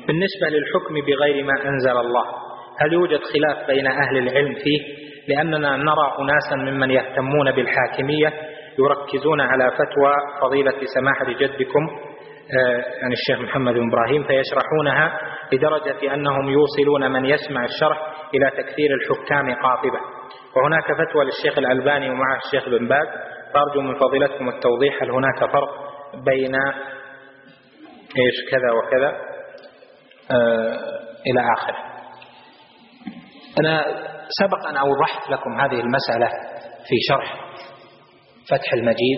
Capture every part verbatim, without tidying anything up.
بالنسبة للحكم بغير ما أنزل الله، هل يوجد خلاف بين أهل العلم فيه؟ لأننا نرى أناسا ممن يهتمون بالحاكمية يركزون على فتوى فضيلة سماحة جدكم يعني الشيخ محمد بن إبراهيم فيشرحونها لدرجة أنهم يوصلون من يسمع الشرح إلى تكثير الحكام قاطبة. وهناك فتوى للشيخ الألباني ومعه الشيخ بن باز، فأرجو من فضيلتكم التوضيح هل هناك فرق بين إيش كذا وكذا آه إلى آخره. أنا سبق أن أوضحت لكم هذه المسألة في شرح فتح المجيد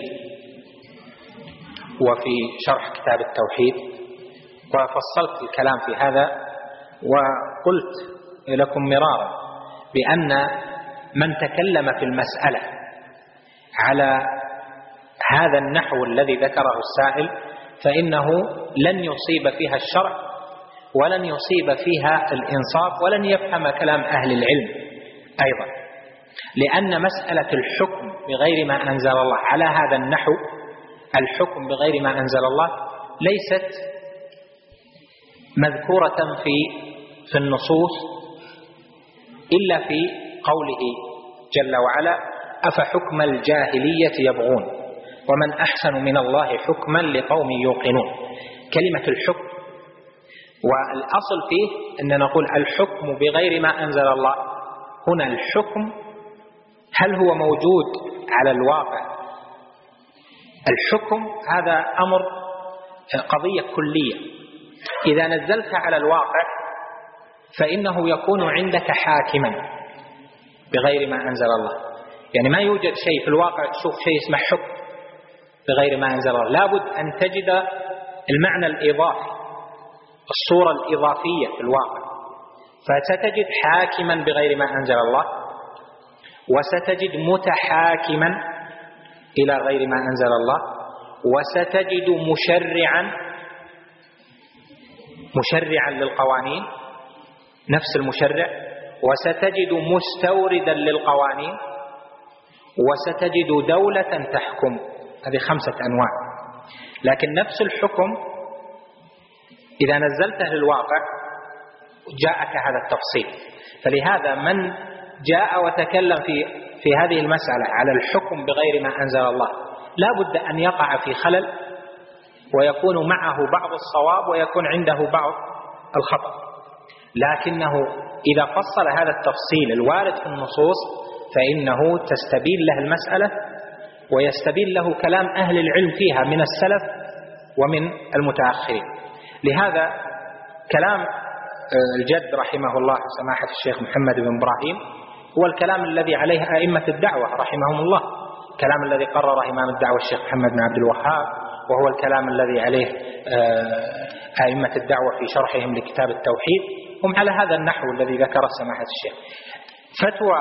وفي شرح كتاب التوحيد، وفصلت الكلام في هذا وقلت لكم مرارا بأن من تكلم في المسألة على هذا النحو الذي ذكره السائل فإنه لن يصيب فيها الشرع ولن يصيب فيها الإنصاف ولن يفهم كلام أهل العلم أيضا، لأن مسألة الحكم بغير ما أنزل الله على هذا النحو، الحكم بغير ما أنزل الله، ليست مذكورة في في النصوص إلا في قوله جل وعلا أفحكم الجاهلية يبغون ومن أحسن من الله حكما لقوم يوقنون. كلمة الحكم والأصل فيه أن نقول الحكم بغير ما أنزل الله. هنا الحكم هل هو موجود على الواقع؟ الحكم هذا أمر قضية كلية، إذا نزلت على الواقع فإنه يكون عندك حاكما بغير ما أنزل الله. يعني ما يوجد شيء في الواقع تشوف شيء اسمه حكم بغير ما أنزل الله، لابد أن تجد المعنى الإضافي، الصورة الإضافية في الواقع، فستجد حاكما بغير ما أنزل الله، وستجد متحاكما إلى غير ما أنزل الله، وستجد مشرعا مشرعا للقوانين نفس المشرع، وستجد مستوردا للقوانين، وستجد دولة تحكم. هذه خمسة أنواع. لكن نفس الحكم إذا نزلته للواقع جاءك هذا التفصيل. فلهذا من جاء وتكلم في في هذه المسألة على الحكم بغير ما أنزل الله لا بد أن يقع في خلل، ويكون معه بعض الصواب ويكون عنده بعض الخطأ. لكنه إذا فصل هذا التفصيل الوارد في النصوص فإنه تستبين له المسألة ويستبين له كلام أهل العلم فيها من السلف ومن المتأخرين. لهذا كلام الجد رحمه الله سماحة الشيخ محمد بن إبراهيم هو الكلام الذي عليه أئمة الدعوة رحمهم الله، كلام الذي قرر إمام الدعوة الشيخ محمد بن عبد الوهاب، وهو الكلام الذي عليه أئمة الدعوة في شرحهم لكتاب التوحيد، هم على هذا النحو الذي ذكره سماحة الشيخ. فتوى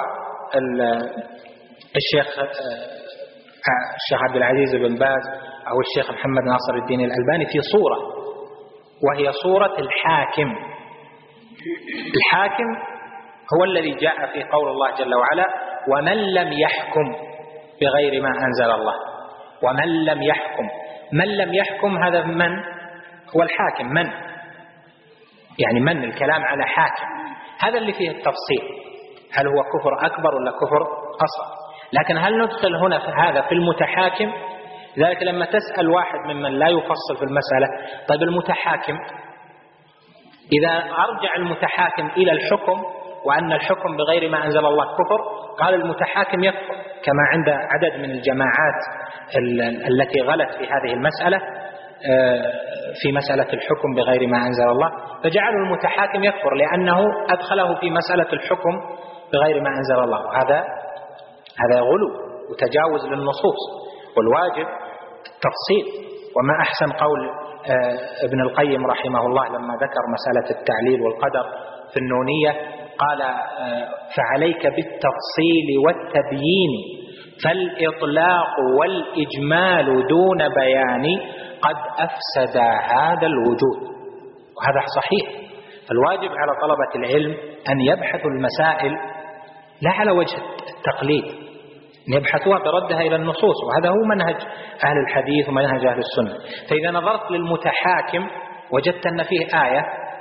الشيخ الشيخ عبد العزيز بن باز أو الشيخ محمد ناصر الدين الألباني في صورة، وهي صورة الحاكم. الحاكم هو الذي جاء في قول الله جل وعلا ومن لم يحكم بغير ما أنزل الله. ومن لم يحكم، من لم يحكم هذا من هو الحاكم؟ من يعني من الكلام على حاكم، هذا اللي فيه التفصيل، هل هو كفر أكبر ولا كفر أصغر. لكن هل ندخل هنا في هذا في المتحاكم؟ ذلك لما تسأل واحد ممن لا يفصل في المسألة طيب المتحاكم، إذا أرجع المتحاكم إلى الحكم وأن الحكم بغير ما أنزل الله كفر، قال المتحاكم يكفر، كما عند عدد من الجماعات التي غلت في هذه المسألة في مسألة الحكم بغير ما أنزل الله، فجعلوا المتحاكم يكفر لأنه أدخله في مسألة الحكم بغير ما أنزل الله. وهذا هذا غلو وتجاوز للنصوص، والواجب التفصيل. وما أحسن قول ابن القيم رحمه الله لما ذكر مسألة التعليل والقدر في النونية قال فعليك بالتفصيل والتبيين فالإطلاق والإجمال دون بيان قد أفسد هذا الوجود. وهذا صحيح. فالواجب على طلبة العلم أن يبحثوا المسائل لا على وجه التقليد، أن يبحثوها بردها إلى النصوص، وهذا هو منهج أهل الحديث ومنهج أهل السنة. فإذا نظرت للمتحاكم وجدت أن فيه آية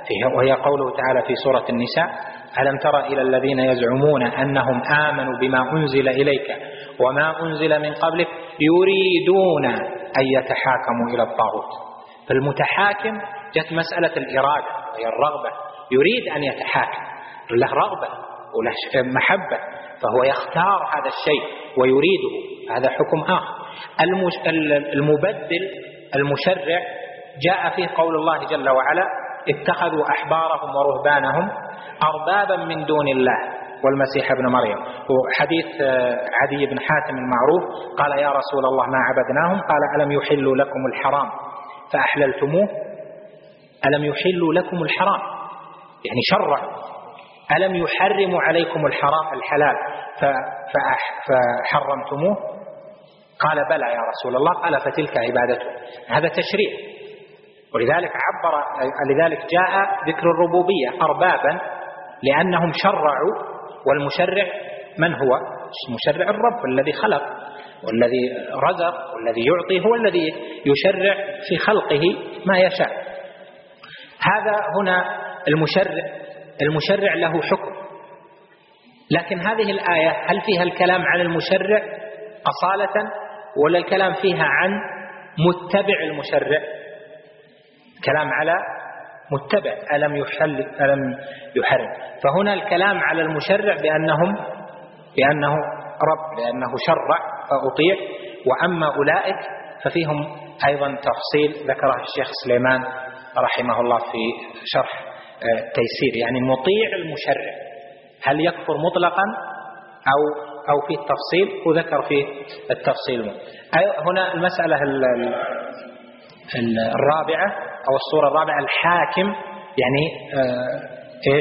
وهي قوله تعالى في سورة النساء: ألم تر إلى الذين يزعمون أنهم آمنوا بما أنزل إليك وما أنزل من قبلك يريدون أن يتحاكموا إلى الطاغوت. فالمتحاكم جت مسألة الإرادة وهي الرغبة، يريد أن يتحاكم، له رغبة وله محبة، فهو يختار هذا الشيء ويريده، هذا حكم آخر. المبدل المشرع جاء فيه قول الله جل وعلا: اتخذوا أحبارهم ورهبانهم أربابا من دون الله والمسيح ابن مريم. وحديث عدي بن حاتم المعروف قال: يا رسول الله ما عبدناهم، قال: ألم يحلوا لكم الحرام فأحللتموه؟ ألم يحلوا لكم الحرام يعني شرعوا، ألم يحرموا عليكم الحرام الحلال فحرمتموه؟ قال: بلى يا رسول الله. قال: فتلك عبادته. هذا تشريع، ولذلك عبر لذلك جاء ذكر الربوبية أربابا لأنهم شرعوا، والمشرع من هو؟ المشرع الرب الذي خلق والذي رزق والذي يعطي، هو الذي يشرع في خلقه ما يشاء. هذا هنا المشرع المشرع له حكم، لكن هذه الآية هل فيها الكلام عن المشرع أصالة ولا الكلام فيها عن متبع المشرع؟ كلام على متبع، ألم يحل ألم يحرم. فهنا الكلام على المشرع بأنهم بأنه رب، لأنه شرع فأطيع. وأما أولئك ففيهم أيضا تفصيل ذكره الشيخ سليمان رحمه الله في شرح التيسير، يعني مطيع المشرع هل يكفر مطلقا أو أو في التفصيل، وذكر في التفصيل. هنا المسألة الرابعة أو الصورة الرابعة: الحاكم، يعني إيش؟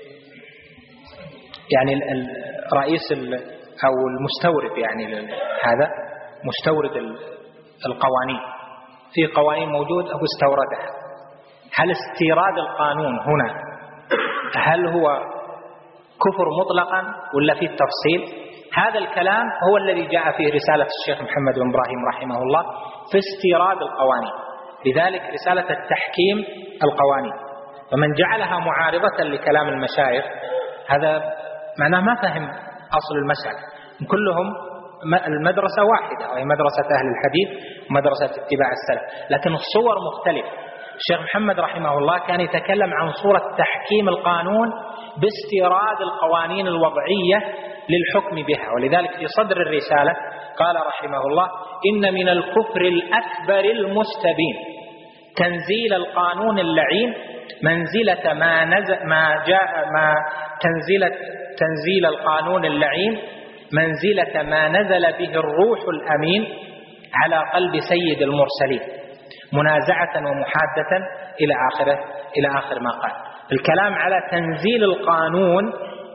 يعني الرئيس أو المستورد، يعني هذا مستورد القوانين، في قوانين موجود أو استوردها. هل استيراد القانون هنا هل هو كفر مطلقا ولا في التفصيل؟ هذا الكلام هو الذي جاء فيه رسالة الشيخ محمد بن إبراهيم رحمه الله في استيراد القوانين، لذلك رسالة التحكيم القوانين. فمن جعلها معارضة لكلام المشايخ هذا معناه ما فهم أصل المسألة. كلهم المدرسة واحدة وهي مدرسة أهل الحديث ومدرسة اتباع السلف، لكن الصور مختلفة. الشيخ محمد رحمه الله كان يتكلم عن صورة تحكيم القانون باستيراد القوانين الوضعية للحكم بها، ولذلك في صدر الرسالة قال رحمه الله: إن من الكفر الأكبر المستبين تنزيل القانون اللعين منزلة ما نزل ما جاء ما تنزيل تنزيل القانون اللعين منزلة ما نزل به الروح الأمين على قلب سيد المرسلين منازعة ومحادة إلى آخره إلى آخر ما قال. الكلام على تنزيل القانون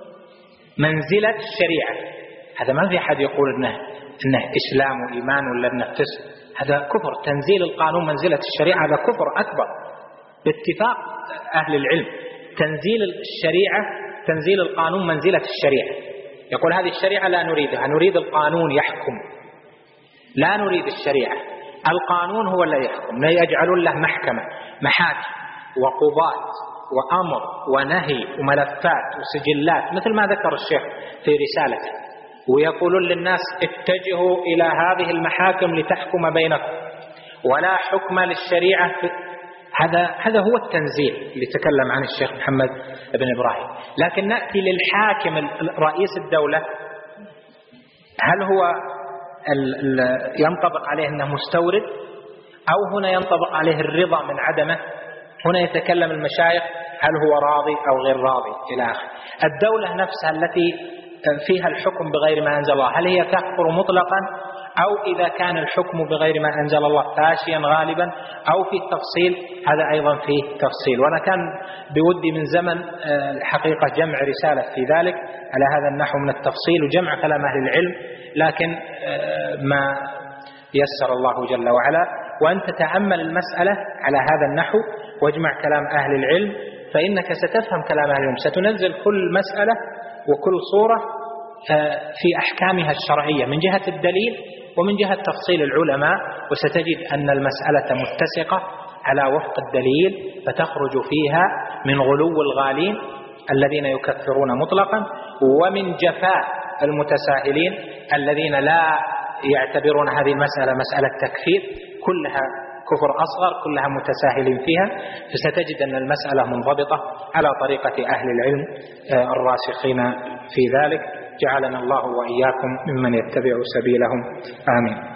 منزلة الشريعة، هذا ما في أحد يقول إنه إنه إسلام وإيمان ولا إنه فسق، هذا كفر. تنزيل القانون منزلة الشريعة هذا كفر أكبر باتفاق أهل العلم. تنزيل الشريعة تنزيل القانون منزلة الشريعة، يقول هذه الشريعة لا نريدها، نريد القانون يحكم، لا نريد الشريعة. القانون هو الذي يحكم، يجعلون له محكمة، محاكم وقضاة وأمر ونهي وملفات وسجلات، مثل ما ذكر الشيخ في رسالته، ويقولون للناس اتجهوا إلى هذه المحاكم لتحكم بينكم ولا حكم للشريعة. هذا هذا هو التنزيل اللي تكلم عن الشيخ محمد بن إبراهيم. لكن نأتي للحاكم رئيس الدولة، هل هو ينطبق عليه أنه مستورد أو هنا ينطبق عليه الرضا من عدمه؟ هنا يتكلم المشايخ هل هو راضي أو غير راضي إلى آخره. الدولة نفسها التي فيها الحكم بغير ما أنزل الله هل هي تكفر مطلقا، أو إذا كان الحكم بغير ما أنزل الله فاشيا غالبا، أو في التفصيل؟ هذا أيضا فيه تفصيل. وأنا كان بودي من زمن الحقيقة جمع رسالة في ذلك على هذا النحو من التفصيل وجمع كلام أهل العلم، لكن ما يسر الله جل وعلا. وأن تتأمل المسألة على هذا النحو واجمع كلام أهل العلم، فإنك ستفهم كلام أهل العلم، ستنزل كل مسألة وكل صورة في أحكامها الشرعية من جهة الدليل ومن جهة تفصيل العلماء، وستجد أن المسألة متسقة على وفق الدليل، فتخرج فيها من غلو الغالين الذين يكفرون مطلقا، ومن جفاء المتساهلين الذين لا يعتبرون هذه المسألة مسألة تكفير، كلها كفر أصغر، كلها متساهلين فيها. فستجد أن المسألة منضبطة على طريقة أهل العلم الراسخين في ذلك. جعلنا الله وإياكم ممن يتبع سبيلهم، آمين.